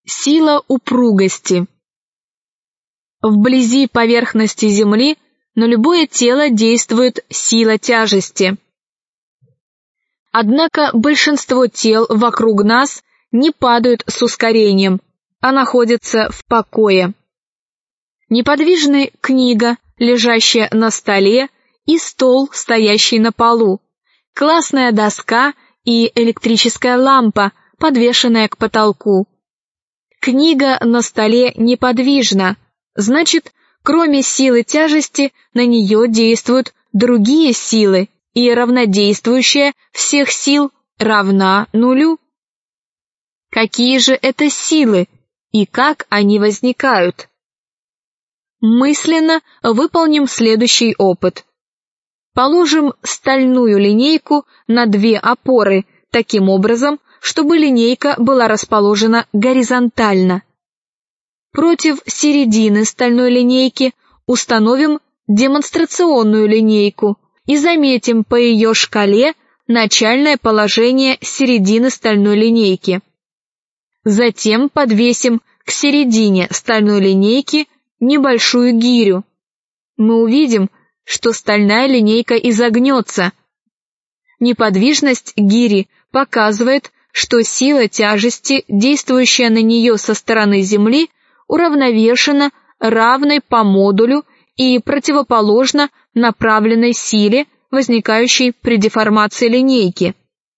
Сила упругости. Вблизи поверхности Земли на любое тело действует сила тяжести. Однако большинство тел вокруг нас не падают с ускорением, а находятся в покое. Неподвижны книга, лежащая на столе, и стол, стоящий на полу, классная доска и электрическая лампа, подвешенная к потолку. Книга на столе неподвижна, значит, кроме силы тяжести на нее действуют другие силы, и равнодействующая всех сил равна нулю. Какие же это силы и как они возникают? Мысленно выполним следующий опыт. Положим стальную линейку на две опоры, таким образом, чтобы линейка была расположена горизонтально. Против середины стальной линейки установим демонстрационную линейку и заметим по ее шкале начальное положение середины стальной линейки. Затем подвесим к середине стальной линейки небольшую гирю. Мы увидим, что стальная линейка изогнется. Неподвижность гири показывает, что сила тяжести, действующая на нее со стороны Земли, уравновешена равной по модулю и противоположна направленной силе, возникающей при деформации линейки.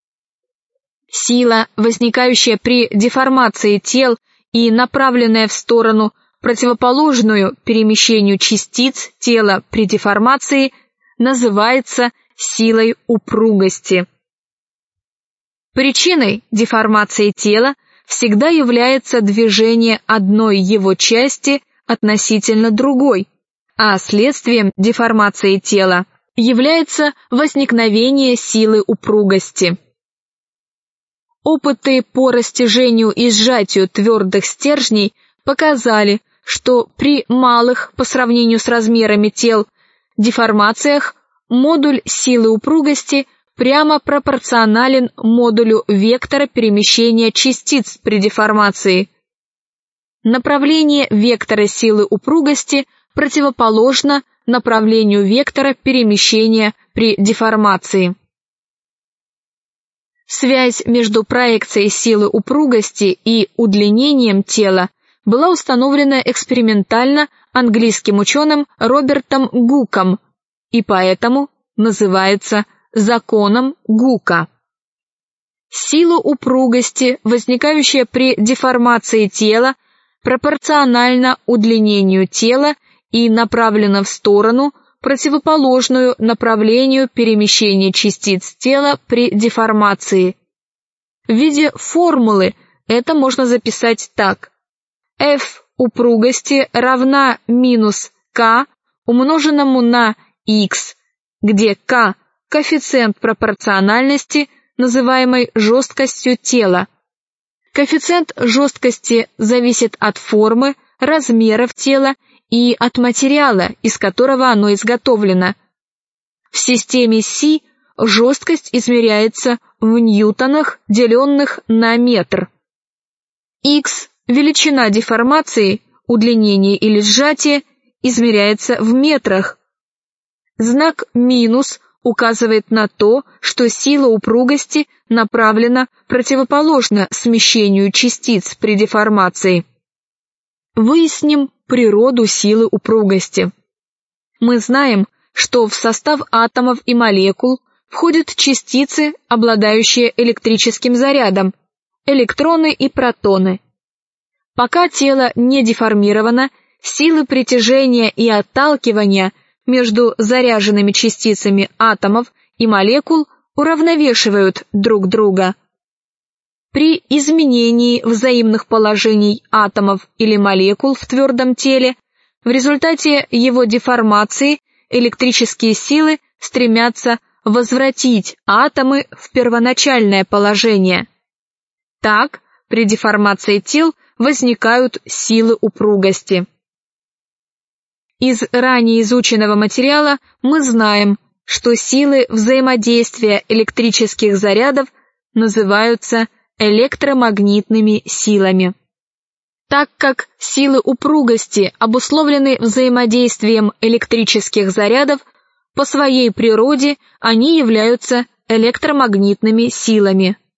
Сила, возникающая при деформации тел и направленная в сторону, противоположную перемещению частиц тела при деформации, называется силой упругости. Причиной деформации тела всегда является движение одной его части относительно другой, а следствием деформации тела является возникновение силы упругости. Опыты по растяжению и сжатию твердых стержней показали, что при малых по сравнению с размерами тел деформациях модуль силы упругости прямо пропорционален модулю вектора перемещения частиц при деформации. Направление вектора силы упругости противоположно направлению вектора перемещения при деформации. Связь между проекцией силы упругости и удлинением тела была установлена экспериментально английским ученым Робертом Гуком и поэтому называется законом Гука. Сила упругости, возникающая при деформации тела, пропорциональна удлинению тела и направлена в сторону, противоположную направлению перемещения частиц тела при деформации. В виде формулы это можно записать так. F упругости равна минус K умноженному на X, где K – коэффициент пропорциональности, называемой жесткостью тела. Коэффициент жесткости зависит от формы, размеров тела и от материала, из которого оно изготовлено. В системе Си жесткость измеряется в ньютонах, деленных на метр. X – величина деформации, удлинения или сжатия, измеряется в метрах. Знак минус указывает на то, что сила упругости направлена противоположно смещению частиц при деформации. Выясним природу силы упругости. Мы знаем, что в состав атомов и молекул входят частицы, обладающие электрическим зарядом, электроны и протоны. Пока тело не деформировано, силы притяжения и отталкивания между заряженными частицами атомов и молекул уравновешивают друг друга. При изменении взаимных положений атомов или молекул в твердом теле, в результате его деформации электрические силы стремятся возвратить атомы в первоначальное положение. Так, при деформации тел возникают силы упругости. Из ранее изученного материала мы знаем, что силы взаимодействия электрических зарядов называются электромагнитными силами. Так как силы упругости обусловлены взаимодействием электрических зарядов, по своей природе они являются электромагнитными силами.